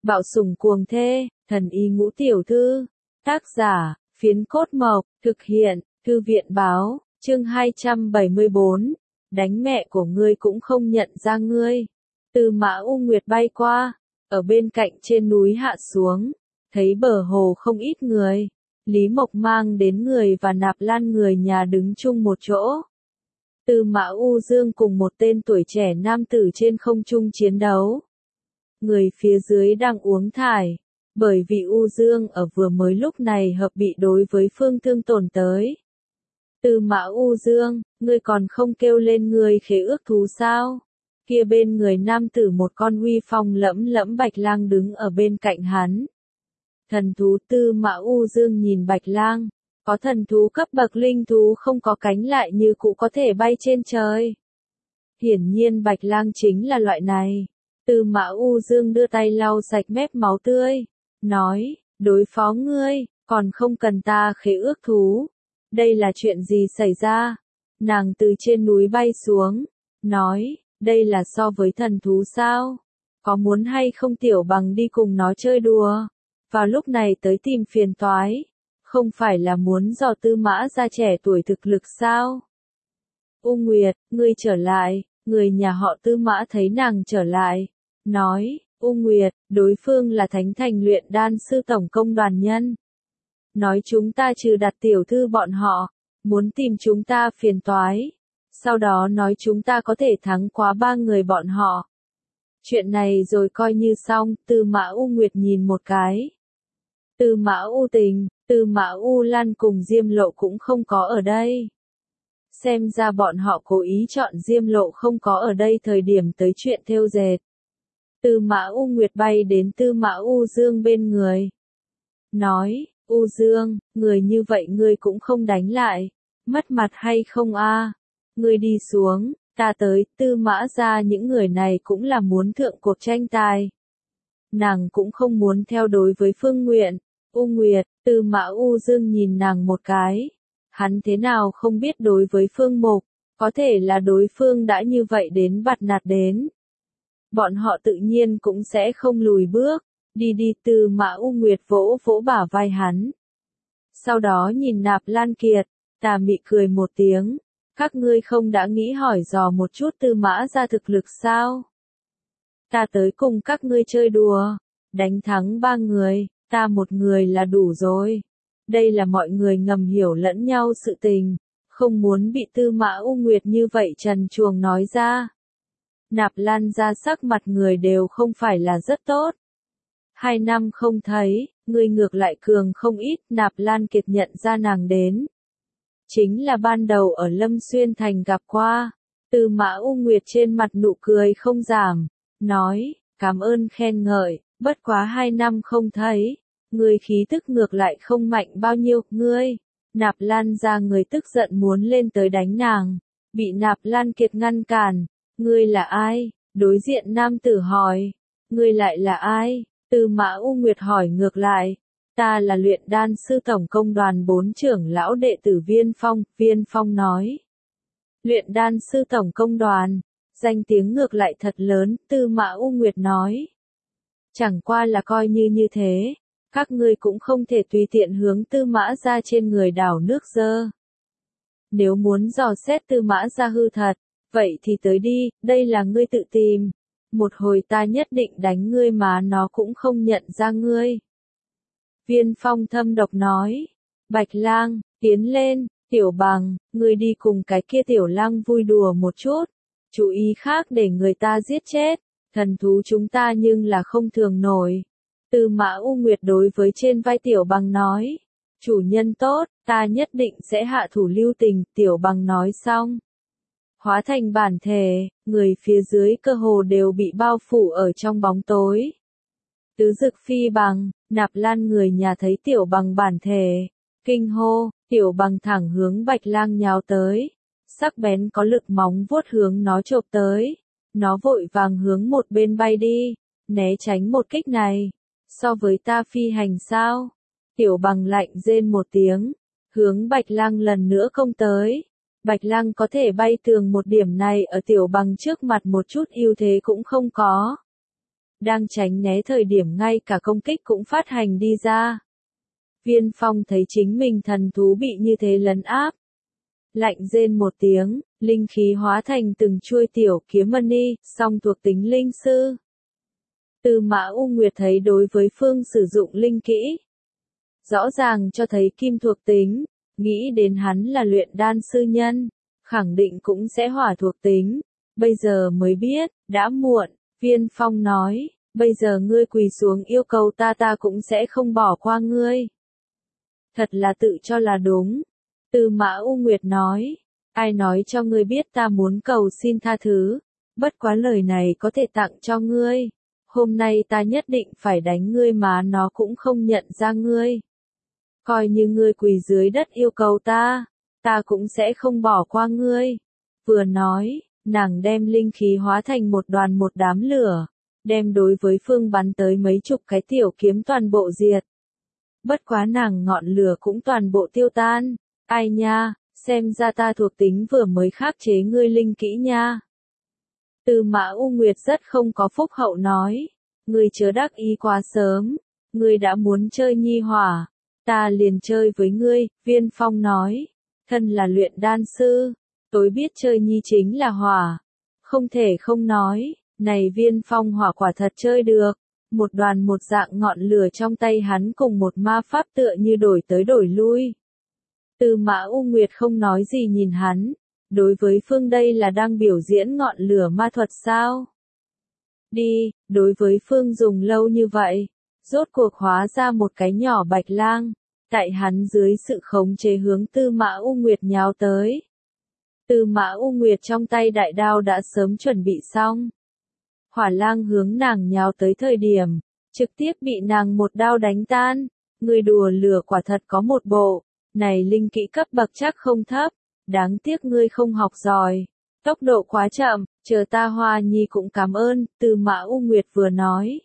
Bạo sủng cuồng thê, thần y ngũ tiểu thư. Tác giả, Phiến Cốt Mộc, thực hiện, Thư viện báo, chương 274. Đánh mẹ của ngươi cũng không nhận ra ngươi. Tư Mã U Nguyệt bay qua, ở bên cạnh trên núi hạ xuống, thấy bờ hồ không ít người. Lý Mộc mang đến người và Nạp Lan người nhà đứng chung một chỗ. Tư Mã U Dương cùng một tên tuổi trẻ nam tử trên không trung chiến đấu. Người phía dưới đang uống thải, bởi vì U Dương ở vừa mới lúc này hợp bị đối với Phương Thương tổn tới. Tư Mã U Dương, ngươi còn không kêu lên ngươi khế ước thú sao? Kia bên người nam tử một con uy phong lẫm lẫm Bạch Lang đứng ở bên cạnh hắn. Thần thú. Tư Mã U Dương nhìn Bạch Lang, có thần thú cấp bậc linh thú không có cánh lại như cũ có thể bay trên trời. Hiển nhiên Bạch Lang chính là loại này. Tư Mã U Dương đưa tay lau sạch mép máu tươi, nói, đối phó ngươi, còn không cần ta khế ước thú. Đây là chuyện gì xảy ra? Nàng từ trên núi bay xuống, nói, đây là so với thần thú sao? Có muốn hay không Tiểu Bằng đi cùng nó chơi đùa? Vào lúc này tới tìm phiền toái, không phải là muốn dò Tư Mã gia trẻ tuổi thực lực sao? U Nguyệt, ngươi trở lại. Người nhà họ Tư Mã thấy nàng trở lại, nói, U Nguyệt, đối phương là Thánh Thành luyện đan sư tổng công đoàn nhân. Nói chúng ta trừ đặt tiểu thư bọn họ, muốn tìm chúng ta phiền toái. Sau đó nói chúng ta có thể thắng quá 3 người bọn họ. Chuyện này rồi coi như xong. Tư Mã U Nguyệt nhìn một cái. Tư Mã U Tình, Tư Mã U Lan cùng Diêm Lộ cũng không có ở đây. Xem ra bọn họ cố ý chọn Diêm Lộ không có ở đây thời điểm tới chuyện thêu dệt. Tư Mã U Nguyệt bay đến Tư Mã U Dương bên người. Nói, U Dương, người như vậy ngươi cũng không đánh lại. Mất mặt hay không a? Ngươi đi xuống, ta tới. Tư Mã ra những người này cũng là muốn thượng cuộc tranh tài. Nàng cũng không muốn theo đối với Phương Nguyện. U Nguyệt, Tư Mã U Dương nhìn nàng một cái. Hắn thế nào không biết đối với Phương Mục, có thể là đối phương đã như vậy đến bạt nạt đến. Bọn họ tự nhiên cũng sẽ không lùi bước, đi đi. Tư Mã U Nguyệt vỗ vỗ bả vai hắn. Sau đó nhìn Nạp Lan Kiệt, tà mị cười một tiếng, các ngươi không đã nghĩ hỏi dò một chút Tư Mã ra thực lực sao? Ta tới cùng các ngươi chơi đùa, đánh thắng 3 người, ta một người là đủ rồi. Đây là mọi người ngầm hiểu lẫn nhau sự tình, không muốn bị Tư Mã U Nguyệt như vậy trần truồng nói ra. Nạp Lan ra sắc mặt người đều không phải là rất tốt. 2 năm không thấy, người ngược lại cường không ít. Nạp Lan Kiệt nhận ra nàng đến. Chính là ban đầu ở Lâm Xuyên Thành gặp qua. Tư Mã U Nguyệt trên mặt nụ cười không giảm, nói, cảm ơn khen ngợi, bất quá 2 năm không thấy. Ngươi khí tức ngược lại không mạnh bao nhiêu. Ngươi, Nạp Lan ra người tức giận muốn lên tới đánh nàng, bị Nạp Lan Kiệt ngăn cản. Ngươi là ai? Đối diện nam tử hỏi. Ngươi lại là ai? Tư Mã U Nguyệt hỏi ngược lại. Ta là luyện đan sư tổng công đoàn 4 trưởng lão đệ tử Viên Phong. Viên Phong nói. Luyện đan sư tổng công đoàn, danh tiếng ngược lại thật lớn. Tư Mã U Nguyệt nói. Chẳng qua là coi như thế. Các ngươi cũng không thể tùy tiện hướng Tư Mã ra trên người đảo nước dơ. Nếu muốn dò xét Tư Mã ra hư thật, vậy thì tới đi, đây là ngươi tự tìm. Một hồi ta nhất định đánh ngươi mà nó cũng không nhận ra ngươi. Viên Phong thâm độc nói. Bạch Lang, tiến lên. Tiểu Bằng, ngươi đi cùng cái kia Tiểu Lang vui đùa một chút. Chú ý khác để người ta giết chết. Thần thú chúng ta nhưng là không thường nổi. Tư Mã U Nguyệt đối với trên vai Tiểu Bằng nói. Chủ nhân tốt, ta nhất định sẽ hạ thủ lưu tình. Tiểu Bằng nói xong, hóa thành bản thể, người phía dưới cơ hồ đều bị bao phủ ở trong bóng tối. Tứ Dực Phi Bằng, Nạp Lan người nhà thấy Tiểu Bằng bản thể, kinh hô. Tiểu Bằng thẳng hướng Bạch Lang nhào tới, sắc bén có lực móng vuốt hướng nó chộp tới. Nó vội vàng hướng một bên bay đi, né tránh một kích này. So với ta phi hành sao? Tiểu Bằng lạnh rên một tiếng, hướng Bạch Lang lần nữa công tới. Bạch Lang có thể bay tường một điểm này ở Tiểu Bằng trước mặt một chút ưu thế cũng không có. đang tránh né thời điểm ngay cả công kích cũng phát hành đi ra. Viên Phong thấy chính mình thần thú bị như thế lấn áp. Lạnh rên một tiếng, linh khí hóa thành từng chuôi tiểu kiếm mani, song thuộc tính linh sư. Tư Mã U Nguyệt thấy đối với phương sử dụng linh kỹ. Rõ ràng cho thấy kim thuộc tính, nghĩ đến hắn là luyện đan sư nhân, khẳng định cũng sẽ hỏa thuộc tính. Bây giờ mới biết, đã muộn, Viên Phong nói, bây giờ ngươi quỳ xuống yêu cầu ta cũng sẽ không bỏ qua ngươi. Thật là tự cho là đúng. Tư Mã U Nguyệt nói, ai nói cho ngươi biết ta muốn cầu xin tha thứ, bất quá lời này có thể tặng cho ngươi. Hôm nay ta nhất định phải đánh ngươi mà nó cũng không nhận ra ngươi. Coi như ngươi quỳ dưới đất yêu cầu ta cũng sẽ không bỏ qua ngươi. Vừa nói, nàng đem linh khí hóa thành một đoàn một đám lửa, đem đối với phương bắn tới mấy chục cái tiểu kiếm toàn bộ diệt. Bất quá nàng ngọn lửa cũng toàn bộ tiêu tan. Ai nha, xem ra ta thuộc tính vừa mới khắc chế ngươi linh kỹ nha. Tư Mã U Nguyệt rất không có phúc hậu nói, ngươi chớ đắc ý quá sớm, ngươi đã muốn chơi nhi hỏa, ta liền chơi với ngươi. Viên Phong nói, thân là luyện đan sư, tối biết chơi nhi chính là hỏa. Không thể không nói, này Viên Phong hỏa quả thật chơi được. Một đoàn một dạng ngọn lửa trong tay hắn cùng một ma pháp tựa như đổi tới đổi lui. Tư Mã U Nguyệt không nói gì nhìn hắn, đối với phương đây là đang biểu diễn ngọn lửa ma thuật sao? Đi, đối với phương dùng lâu như vậy, rốt cuộc hóa ra một cái nhỏ bạch lang, tại hắn dưới sự khống chế hướng Tư Mã U Nguyệt nhào tới. Tư Mã U Nguyệt trong tay đại đao đã sớm chuẩn bị xong. Hỏa lang hướng nàng nhào tới thời điểm, trực tiếp bị nàng một đao đánh tan. Người đùa lửa quả thật có một bộ, này linh kỹ cấp bậc chắc không thấp, đáng tiếc ngươi không học giỏi, tốc độ quá chậm, chờ ta Hoa Nhi cũng cảm ơn. Tư Mã U Nguyệt vừa nói,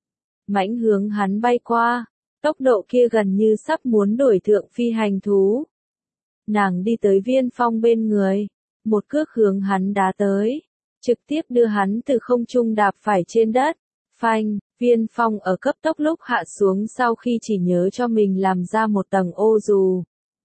mãnh hướng hắn bay qua, tốc độ kia gần như sắp muốn đuổi thượng phi hành thú. Nàng đi tới Viên Phong bên người, một cước hướng hắn đá tới, trực tiếp đưa hắn từ không trung đạp phải trên đất. Phanh, Viên Phong ở cấp tốc lúc hạ xuống sau khi chỉ nhớ cho mình làm ra một tầng ô dù.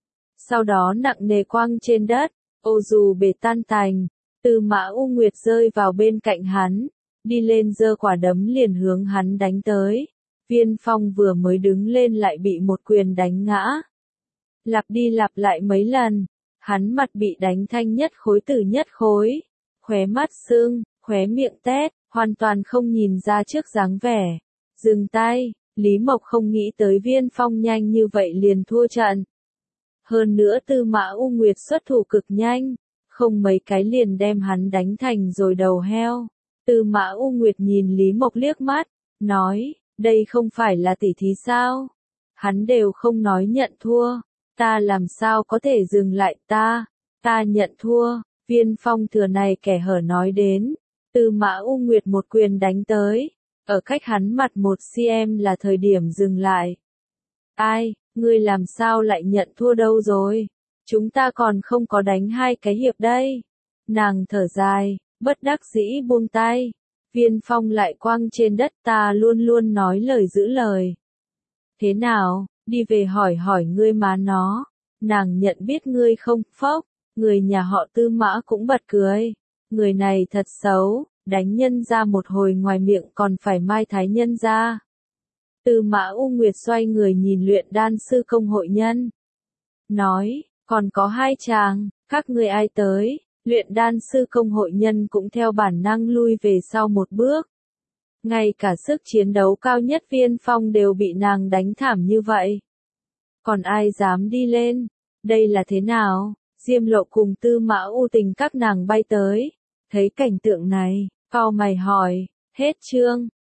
Sau đó nặng nề quăng trên đất, ô dù bể tan tành. Tư Mã U Nguyệt rơi vào bên cạnh hắn, đi lên giơ quả đấm liền hướng hắn đánh tới. Viên Phong vừa mới đứng lên lại bị một quyền đánh ngã. Lặp đi lặp lại mấy lần, hắn mặt bị đánh thanh nhất khối tử nhất khối, khóe mắt sưng, khóe miệng tét, hoàn toàn không nhìn ra trước dáng vẻ. Dừng tay, Lý Mộc không nghĩ tới Viên Phong nhanh như vậy liền thua trận. Hơn nữa Tư Mã U Nguyệt xuất thủ cực nhanh, không mấy cái liền đem hắn đánh thành rồi đầu heo. Tư Mã U Nguyệt nhìn Lý Mộc liếc mắt, nói, đây không phải là tỉ thí sao? Hắn đều không nói nhận thua, ta làm sao có thể dừng lại ta nhận thua. Viên Phong thừa này kẻ hở nói đến, Tư Mã U Nguyệt một quyền đánh tới, ở cách hắn mặt 1 cm là thời điểm dừng lại. Ai, ngươi làm sao lại nhận thua đâu rồi? Chúng ta còn không có đánh 2 cái hiệp đây. Nàng thở dài, bất đắc dĩ buông tay. Viên Phong lại quăng trên đất, ta luôn luôn nói lời giữ lời. Thế nào, đi về hỏi hỏi ngươi má nó. Nàng nhận biết ngươi không, phốc. Người nhà họ Tư Mã cũng bật cười. Người này thật xấu, đánh nhân ra một hồi ngoài miệng còn phải mai thái nhân ra. Tư Mã U Nguyệt xoay người nhìn luyện đan sư công hội nhân. Nói, còn có 2 chàng, các ngươi ai tới? Luyện đan sư công hội nhân cũng theo bản năng lui về sau một bước. Ngay cả sức chiến đấu cao nhất Viên Phong đều bị nàng đánh thảm như vậy. Còn ai dám đi lên? Đây là thế nào? Diêm Lộ cùng Tư Mã U Tình các nàng bay tới. Thấy cảnh tượng này, cau mày hỏi, hết chương.